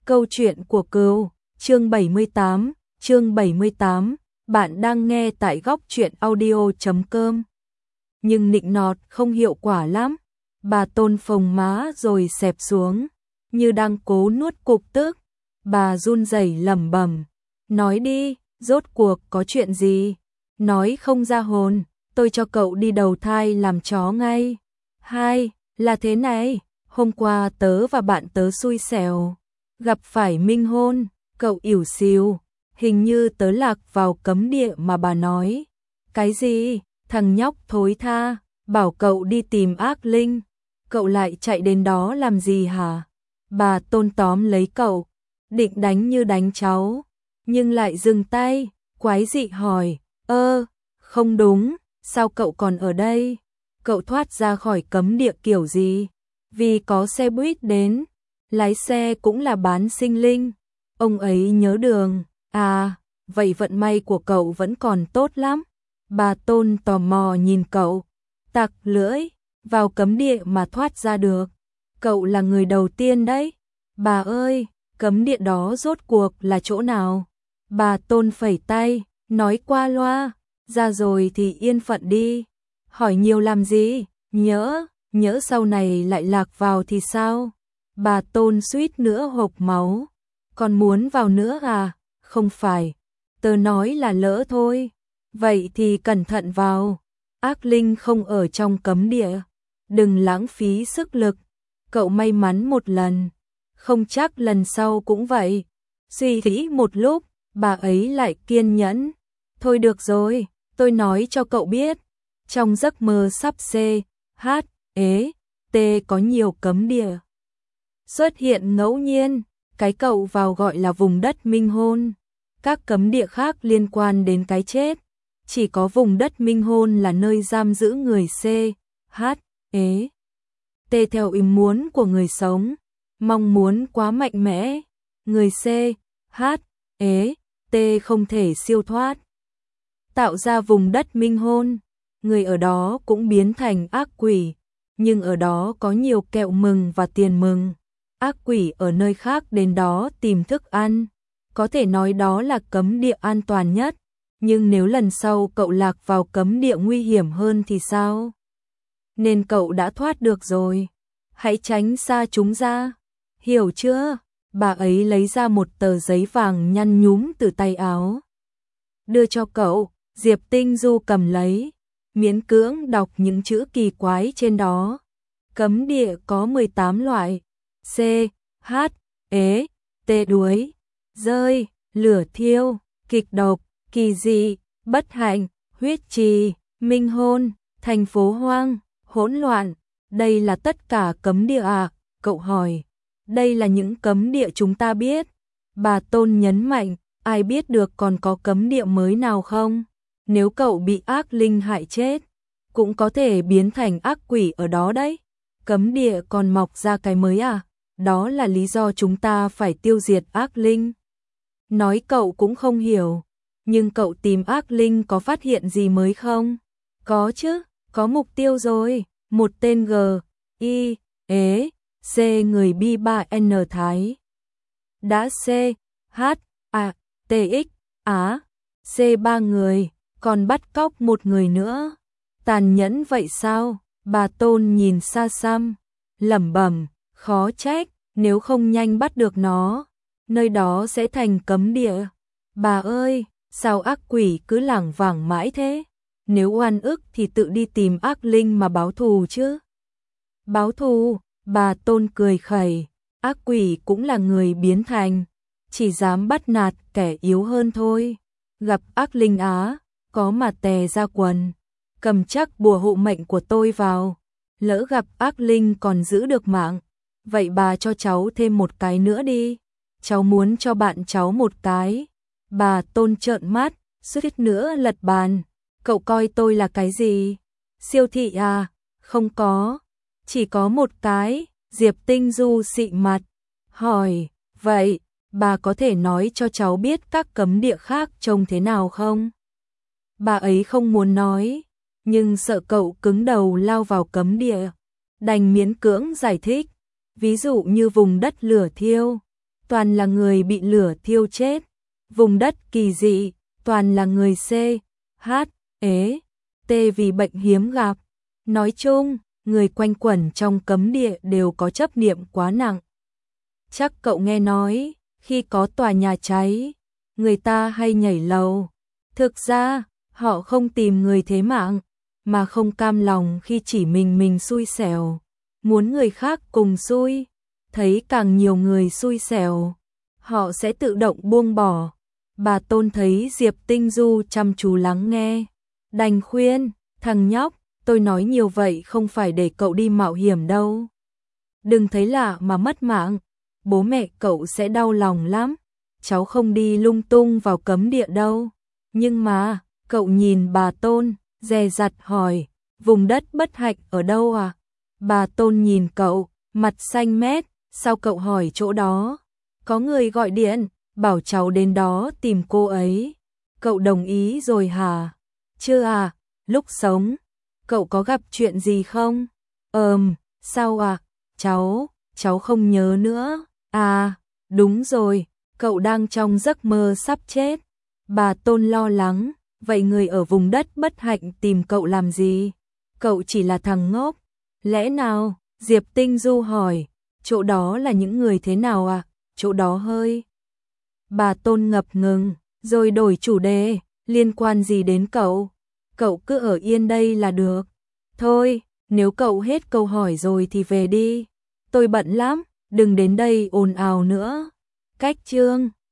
Câu chuyện của cừu, chương 78, bạn đang nghe tại góc truyện audio.com. Nhưng nịnh nọt không hiệu quả lắm, bà Tôn phồng má rồi xẹp xuống, như đang cố nuốt cục tức. Bà run rẩy lẩm bẩm, nói đi, rốt cuộc có chuyện gì? Nói không ra hồn, tôi cho cậu đi đầu thai làm chó ngay. Hai, là thế này, hôm qua tớ và bạn tớ xui xẻo gặp phải minh hôn, cậu ỉu xìu, hình như tớ lạc vào cấm địa mà bà nói. Cái gì? Thằng nhóc thối tha, bảo cậu đi tìm ác linh, cậu lại chạy đến đó làm gì hả? Bà Tôn tóm lấy cậu, định đánh như đánh cháu, nhưng lại dừng tay, quái dị hỏi, không đúng, sao cậu còn ở đây? Cậu thoát ra khỏi cấm địa kiểu gì? Vì có xe buýt đến, lái xe cũng là bán sinh linh, ông ấy nhớ đường, à, vậy vận may của cậu vẫn còn tốt lắm. Bà Tôn tò mò nhìn cậu, tặc lưỡi, vào cấm địa mà thoát ra được, cậu là người đầu tiên đấy. Bà ơi, cấm địa đó rốt cuộc là chỗ nào? Bà Tôn phẩy tay, nói qua loa, ra rồi thì yên phận đi, hỏi nhiều làm gì, nhỡ sau này lại lạc vào thì sao? Bà Tôn suýt nữa hộc máu, còn muốn vào nữa à? Không phải, tớ nói là lỡ thôi, vậy thì cẩn thận vào, ác linh không ở trong cấm địa, đừng lãng phí sức lực, cậu may mắn một lần, không chắc lần sau cũng vậy. Suy nghĩ một lúc, bà ấy lại kiên nhẫn, thôi được rồi, tôi nói cho cậu biết, trong giấc mơ sắp T có nhiều cấm địa xuất hiện ngẫu nhiên, cái cậu vào gọi là vùng đất minh hôn, các cấm địa khác liên quan đến cái chết, chỉ có vùng đất minh hôn là nơi giam giữ người T theo ý muốn của người sống, mong muốn quá mạnh mẽ, người T không thể siêu thoát, tạo ra vùng đất minh hôn, người ở đó cũng biến thành ác quỷ, nhưng ở đó có nhiều kẹo mừng và tiền mừng. Ác quỷ ở nơi khác đến đó tìm thức ăn, có thể nói đó là cấm địa an toàn nhất, nhưng nếu lần sau cậu lạc vào cấm địa nguy hiểm hơn thì sao? Nên cậu đã thoát được rồi, hãy tránh xa chúng ra, hiểu chưa? Bà ấy lấy ra một tờ giấy vàng nhăn nhúm từ tay áo, đưa cho cậu. Diệp Tinh Du cầm lấy, miễn cưỡng đọc những chữ kỳ quái trên đó. Cấm địa có 18 loại, đuối, rơi, lửa thiêu, kịch độc, kỳ dị, bất hạnh, huyết trì, minh hôn, thành phố hoang, hỗn loạn. Đây là tất cả cấm địa à? Cậu hỏi. Đây là những cấm địa chúng ta biết. Bà Tôn nhấn mạnh, ai biết được còn có cấm địa mới nào không? Nếu cậu bị ác linh hại chết, cũng có thể biến thành ác quỷ ở đó đấy. Cấm địa còn mọc ra cái mới à? Đó là lý do chúng ta phải tiêu diệt ác linh. Nói cậu cũng không hiểu, nhưng cậu tìm ác linh có phát hiện gì mới không? Có chứ, có mục tiêu rồi, một tên C người B3N Thái. Đã C3 người, còn bắt cóc một người nữa. Tàn nhẫn vậy sao? Bà Tôn nhìn xa xăm, lẩm bẩm, khó trách, nếu không nhanh bắt được nó, nơi đó sẽ thành cấm địa. Bà ơi, sao ác quỷ cứ lảng vảng mãi thế? Nếu oan ức thì tự đi tìm ác linh mà báo thù chứ. Báo thù? Bà Tôn cười khẩy, ác quỷ cũng là người biến thành, chỉ dám bắt nạt kẻ yếu hơn thôi. Gặp ác linh á, có mà tè ra quần, cầm chắc bùa hộ mệnh của tôi vào, lỡ gặp ác linh còn giữ được mạng. Vậy bà cho cháu thêm một cái nữa đi, cháu muốn cho bạn cháu một cái. Bà Tôn trợn mắt, suýt nữa lật bàn, cậu coi tôi là cái gì? Siêu thị à? Không có, chỉ có một cái. Diệp Tinh Du xị mặt, hỏi, vậy bà có thể nói cho cháu biết các cấm địa khác trông thế nào không? Bà ấy không muốn nói, nhưng sợ cậu cứng đầu lao vào cấm địa, đành miễn cưỡng giải thích, ví dụ như vùng đất lửa thiêu, toàn là người bị lửa thiêu chết. Vùng đất kỳ dị, toàn là người C, H, ế, T vì bệnh hiếm gặp. Nói chung, người quanh quẩn trong cấm địa đều có chấp niệm quá nặng. Chắc cậu nghe nói, khi có tòa nhà cháy, người ta hay nhảy lầu. Thực ra, họ không tìm người thế mạng, mà không cam lòng khi chỉ mình xui xẻo, muốn người khác cùng xui. Thấy càng nhiều người xui xẻo, họ sẽ tự động buông bỏ. Bà Tôn thấy Diệp Tinh Du chăm chú lắng nghe, đành khuyên, thằng nhóc, tôi nói nhiều vậy không phải để cậu đi mạo hiểm đâu. Đừng thấy lạ mà mất mạng, bố mẹ cậu sẽ đau lòng lắm. Cháu không đi lung tung vào cấm địa đâu. Nhưng mà, cậu nhìn bà Tôn, dè dặt hỏi, vùng đất bất hạnh ở đâu à? Bà Tôn nhìn cậu, mặt xanh mét, sao cậu hỏi chỗ đó? Có người gọi điện, bảo cháu đến đó tìm cô ấy. Cậu đồng ý rồi hả? Chưa à, lúc sống, cậu có gặp chuyện gì không? Sao à? Cháu không nhớ nữa. À, đúng rồi, cậu đang trong giấc mơ sắp chết. Bà Tôn lo lắng, vậy người ở vùng đất bất hạnh tìm cậu làm gì? Cậu chỉ là thằng ngốc. Lẽ nào? Diệp Tinh Du hỏi, chỗ đó là những người thế nào à? Chỗ đó hơi. Bà Tôn ngập ngừng, rồi đổi chủ đề, liên quan gì đến cậu? Cậu cứ ở yên đây là được. Thôi, nếu cậu hết câu hỏi rồi thì về đi. Tôi bận lắm, đừng đến đây ồn ào nữa. Cách chương